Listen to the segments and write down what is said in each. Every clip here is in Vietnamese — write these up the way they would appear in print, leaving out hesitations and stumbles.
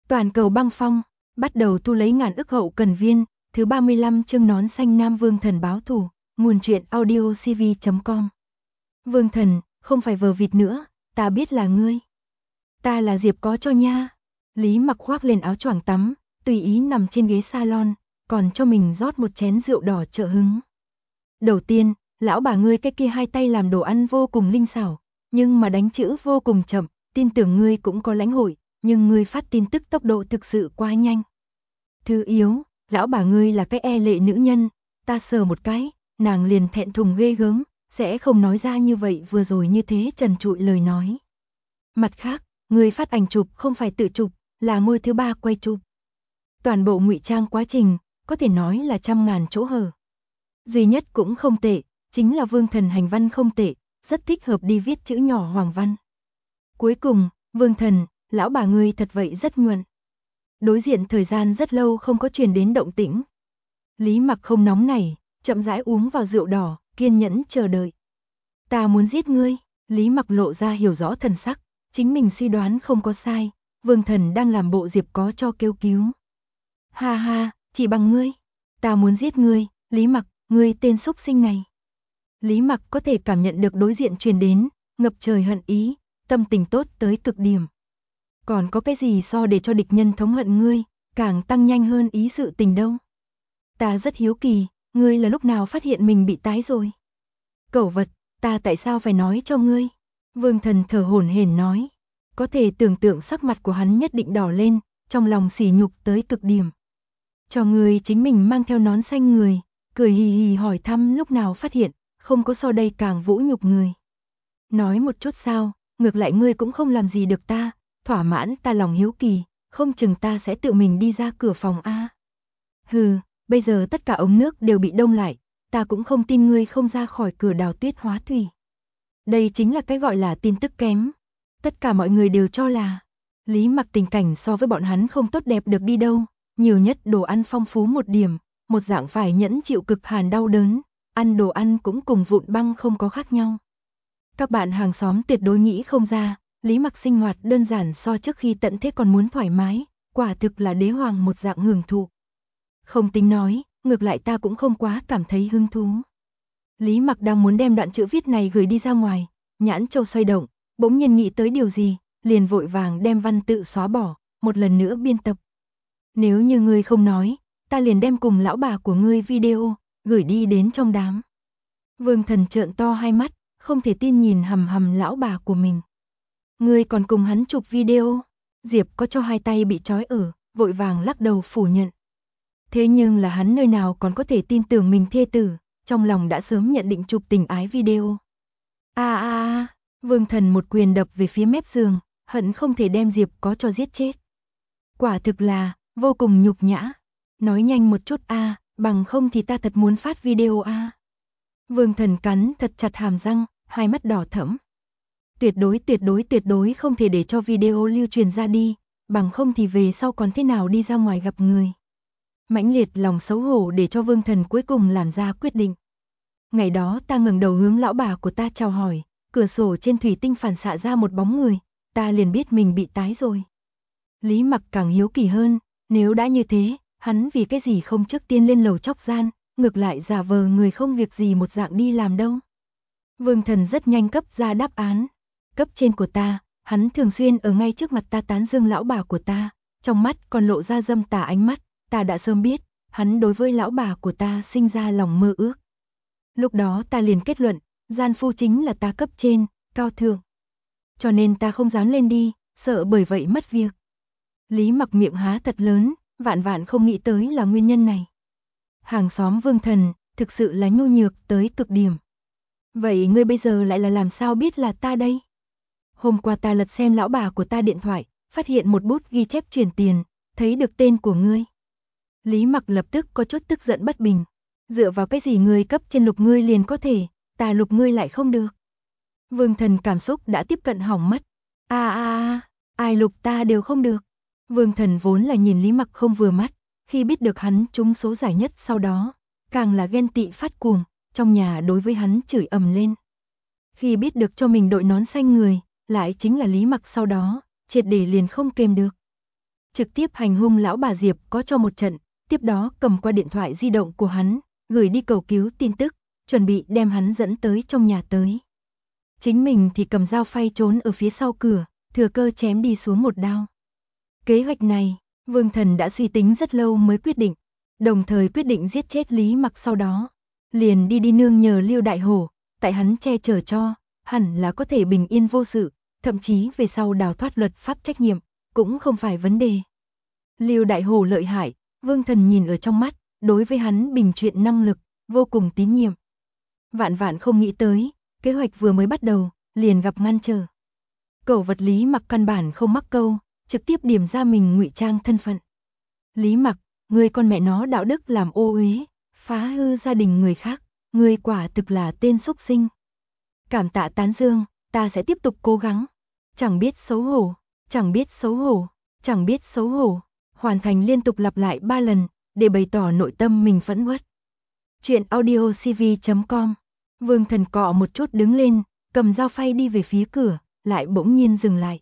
Toàn cầu băng phong, bắt đầu thu lấy ngàn ức hậu cần viên, thứ 35 chương nón xanh Nam Vương Thần báo thù, nguồn truyện audiocv.com. Vương Thần, không phải vờ vịt nữa, ta biết là ngươi. Ta là Diệp có cho nha. Lý Mặc khoác lên áo choàng tắm, tùy ý nằm trên ghế salon, còn cho mình rót một chén rượu đỏ trợ hứng. Đầu tiên, lão bà ngươi cái kia hai tay làm đồ ăn vô cùng linh xảo, nhưng mà đánh chữ vô cùng chậm, tin tưởng ngươi cũng có lãnh hội, nhưng ngươi phát tin tức tốc độ thực sự quá nhanh. Thứ yếu, lão bà ngươi là cái e lệ nữ nhân, ta sờ một cái, nàng liền thẹn thùng ghê gớm, sẽ không nói ra như vậy vừa rồi như thế trần trụi lời nói. Mặt khác, ngươi phát ảnh chụp không phải tự chụp, là ngôi thứ ba quay chụp. Toàn bộ ngụy trang quá trình, có thể nói là trăm ngàn chỗ hở. Duy nhất cũng không tệ, chính là Vương Thần hành văn không tệ, rất thích hợp đi viết chữ nhỏ hoàng văn. Cuối cùng, Vương Thần, lão bà ngươi thật vậy rất nhuần. Đối diện thời gian rất lâu không có truyền đến động tĩnh. Lý Mặc không nóng nảy, chậm rãi uống vào rượu đỏ, kiên nhẫn chờ đợi. Ta muốn giết ngươi, Lý Mặc lộ ra hiểu rõ thần sắc, chính mình suy đoán không có sai, Vương Thần đang làm bộ Diệp có cho kêu cứu. Ha ha, chỉ bằng ngươi, ta muốn giết ngươi, Lý Mặc, ngươi tên xúc sinh này. Lý Mặc có thể cảm nhận được đối diện truyền đến, ngập trời hận ý, tâm tình tốt tới cực điểm. Còn có cái gì so để cho địch nhân thống hận ngươi, càng tăng nhanh hơn ý sự tình đâu. Ta rất hiếu kỳ, ngươi là lúc nào phát hiện mình bị tái rồi. Cẩu vật, ta tại sao phải nói cho ngươi? Vương Thần thở hổn hển nói. Có thể tưởng tượng sắc mặt của hắn nhất định đỏ lên, trong lòng sỉ nhục tới cực điểm. Cho ngươi chính mình mang theo nón xanh người, cười hì hì hỏi thăm lúc nào phát hiện, không có so đây càng vũ nhục người. Nói một chút sao, ngược lại ngươi cũng không làm gì được ta, thỏa mãn ta lòng hiếu kỳ, không chừng ta sẽ tự mình đi ra cửa phòng a. Hừ, bây giờ tất cả ống nước đều bị đông lại, ta cũng không tin ngươi không ra khỏi cửa đào tuyết hóa thủy. Đây chính là cái gọi là tin tức kém. Tất cả mọi người đều cho là Lý Mặc tình cảnh so với bọn hắn không tốt đẹp được đi đâu, nhiều nhất đồ ăn phong phú một điểm, một dạng phải nhẫn chịu cực hàn đau đớn, ăn đồ ăn cũng cùng vụn băng không có khác nhau. Các bạn hàng xóm tuyệt đối nghĩ không ra, Lý Mặc sinh hoạt đơn giản so trước khi tận thế còn muốn thoải mái, quả thực là đế hoàng một dạng hưởng thụ. Không tính nói, ngược lại ta cũng không quá cảm thấy hứng thú. Lý Mặc đang muốn đem đoạn chữ viết này gửi đi ra ngoài, nhãn châu xoay động, bỗng nhiên nghĩ tới điều gì, liền vội vàng đem văn tự xóa bỏ, một lần nữa biên tập. Nếu như ngươi không nói, ta liền đem cùng lão bà của ngươi video, gửi đi đến trong đám. Vương Thần trợn to hai mắt, không thể tin nhìn hầm hầm lão bà của mình. Ngươi còn cùng hắn chụp video? Diệp có cho hai tay bị trói ở, vội vàng lắc đầu phủ nhận. Thế nhưng là hắn nơi nào còn có thể tin tưởng mình thê tử, trong lòng đã sớm nhận định chụp tình ái video. Vương Thần một quyền đập về phía mép giường, hận không thể đem Diệp có cho giết chết. Quả thực là, vô cùng nhục nhã. Nói nhanh một chút bằng không thì ta thật muốn phát video Vương Thần cắn thật chặt hàm răng, hai mắt đỏ thẫm. Tuyệt đối không thể để cho video lưu truyền ra đi, bằng không thì về sau còn thế nào đi ra ngoài gặp người. Mãnh liệt lòng xấu hổ để cho Vương Thần cuối cùng làm ra quyết định. Ngày đó ta ngẩng đầu hướng lão bà của ta chào hỏi, cửa sổ trên thủy tinh phản xạ ra một bóng người, ta liền biết mình bị tái rồi. Lý Mặc càng hiếu kỳ hơn, nếu đã như thế, hắn vì cái gì không trước tiên lên lầu chóc gian, ngược lại giả vờ người không việc gì một dạng đi làm đâu. Vương Thần rất nhanh cấp ra đáp án. Cấp trên của ta, hắn thường xuyên ở ngay trước mặt ta tán dương lão bà của ta, trong mắt còn lộ ra dâm tà ánh mắt, ta đã sớm biết, hắn đối với lão bà của ta sinh ra lòng mơ ước. Lúc đó ta liền kết luận, gian phu chính là ta cấp trên, cao thượng. Cho nên ta không dám lên đi, sợ bởi vậy mất việc. Lý Mặc miệng há thật lớn, vạn vạn không nghĩ tới là nguyên nhân này. Hàng xóm Vương Thần, thực sự là nhu nhược tới cực điểm. Vậy ngươi bây giờ lại là làm sao biết là ta đây? Hôm qua ta lật xem lão bà của ta điện thoại, phát hiện một bút ghi chép chuyển tiền, thấy được tên của ngươi. Lý Mặc lập tức có chút tức giận bất bình. Dựa vào cái gì ngươi cấp trên lục ngươi liền có thể, ta lục ngươi lại không được. Vương Thần cảm xúc đã tiếp cận hỏng mất. Ai lục ta đều không được. Vương Thần vốn là nhìn Lý Mặc không vừa mắt, khi biết được hắn trúng số giải nhất sau đó, càng là ghen tị phát cuồng, trong nhà đối với hắn chửi ầm lên. Khi biết được cho mình đội nón xanh người, lại chính là Lý Mặc sau đó, triệt để liền không kềm được. trực tiếp hành hung lão bà Diệp có cho một trận, tiếp đó cầm qua điện thoại di động của hắn, gửi đi cầu cứu tin tức, chuẩn bị đem hắn dẫn tới trong nhà tới. Chính mình thì cầm dao phay trốn ở phía sau cửa, thừa cơ chém đi xuống một đao. Kế hoạch này, Vương Thần đã suy tính rất lâu mới quyết định, đồng thời quyết định giết chết Lý Mặc, sau đó liền đi nương nhờ Lưu Đại Hổ, tại hắn che chở cho, hẳn là có thể bình yên vô sự, thậm chí về sau đào thoát luật pháp trách nhiệm, cũng không phải vấn đề. Lưu Đại Hổ lợi hại, Vương Thần nhìn ở trong mắt, đối với hắn bình chuyện năng lực, vô cùng tín nhiệm. Vạn vạn không nghĩ tới, kế hoạch vừa mới bắt đầu, liền gặp ngăn trở. Cẩu vật Lý Mặc căn bản không mắc câu, trực tiếp điểm ra mình ngụy trang thân phận. Lý Mặc, ngươi con mẹ nó đạo đức làm ô uế, phá hư gia đình người khác, ngươi quả thực là tên xúc sinh. Cảm tạ tán dương, ta sẽ tiếp tục cố gắng. Chẳng biết xấu hổ, chẳng biết xấu hổ, chẳng biết xấu hổ. Hoàn thành liên tục lặp lại 3 lần, để bày tỏ nội tâm mình phẫn uất. Chuyện audiocv.com. Vương Thần cọ một chút đứng lên, cầm dao phay đi về phía cửa, lại bỗng nhiên dừng lại.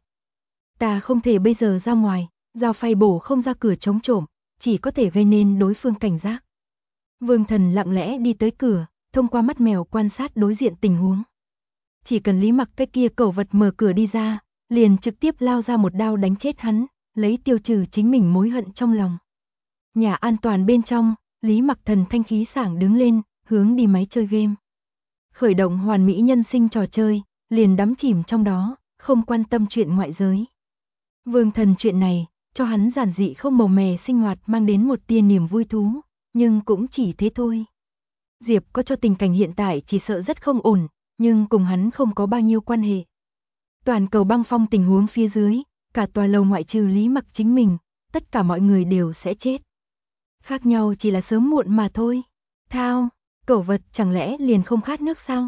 Ta không thể bây giờ ra ngoài, dao phay bổ không ra cửa chống trộm, chỉ có thể gây nên đối phương cảnh giác. Vương Thần lặng lẽ đi tới cửa, thông qua mắt mèo quan sát đối diện tình huống. Chỉ cần Lý Mặc cái kia cẩu vật mở cửa đi ra, liền trực tiếp lao ra một đao đánh chết hắn, lấy tiêu trừ chính mình mối hận trong lòng. Nhà an toàn bên trong, Lý Mặc thần thanh khí sảng đứng lên, hướng đi máy chơi game. Khởi động hoàn mỹ nhân sinh trò chơi, liền đắm chìm trong đó, không quan tâm chuyện ngoại giới. Vương Thần chuyện này, cho hắn giản dị không màu mè sinh hoạt mang đến một tia niềm vui thú, nhưng cũng chỉ thế thôi. Diệp có cho tình cảnh hiện tại chỉ sợ rất không ổn, nhưng cùng hắn không có bao nhiêu quan hệ. Toàn cầu băng phong tình huống phía dưới, cả tòa lầu ngoại trừ Lý Mặc chính mình, tất cả mọi người đều sẽ chết. Khác nhau chỉ là sớm muộn mà thôi. Thao, cẩu vật chẳng lẽ liền không khát nước sao?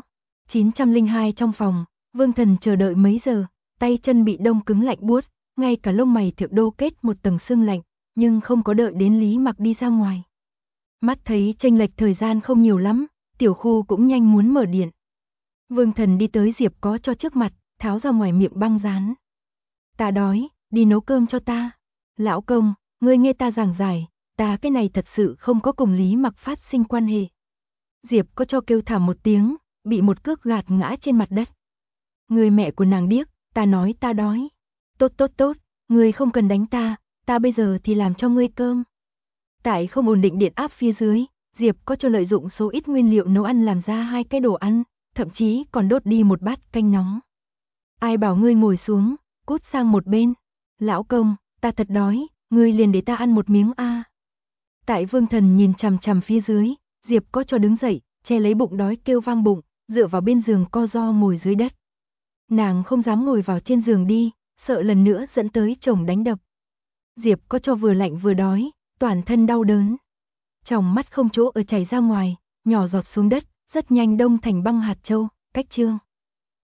902 trong phòng, Vương Thần chờ đợi mấy giờ, tay chân bị đông cứng lạnh buốt, ngay cả lông mày thượng đô kết một tầng sương lạnh, nhưng không có đợi đến Lý Mặc đi ra ngoài. Mắt thấy chênh lệch thời gian không nhiều lắm, tiểu khu cũng nhanh muốn mở điện. Vương Thần đi tới Diệp có cho trước mặt, tháo ra ngoài miệng băng dán. Ta đói, đi nấu cơm cho ta. Lão công, ngươi nghe ta giảng giải, ta cái này thật sự không có cùng Lý Mặc phát sinh quan hệ. Diệp có cho kêu thảm một tiếng, bị một cước gạt ngã trên mặt đất. Người mẹ của nàng điếc, ta nói ta đói. Tốt tốt tốt, ngươi không cần đánh ta bây giờ thì làm cho ngươi cơm. Tại không ổn định điện áp phía dưới, Diệp có cho lợi dụng số ít nguyên liệu nấu ăn làm ra 2 cái đồ ăn, thậm chí còn đốt đi một bát canh nóng. Ai bảo ngươi ngồi xuống, cút sang một bên. Lão công, ta thật đói, ngươi liền để ta ăn một miếng a. Tại Vương Thần nhìn chằm chằm phía dưới, Diệp có cho đứng dậy, che lấy bụng đói kêu vang bụng, dựa vào bên giường co ro ngồi dưới đất. Nàng không dám ngồi vào trên giường đi, sợ lần nữa dẫn tới chồng đánh đập. Diệp có cho vừa lạnh vừa đói, toàn thân đau đớn. Trong mắt không chỗ ở chảy ra ngoài, nhỏ giọt xuống đất, rất nhanh đông thành băng hạt châu. Cách chương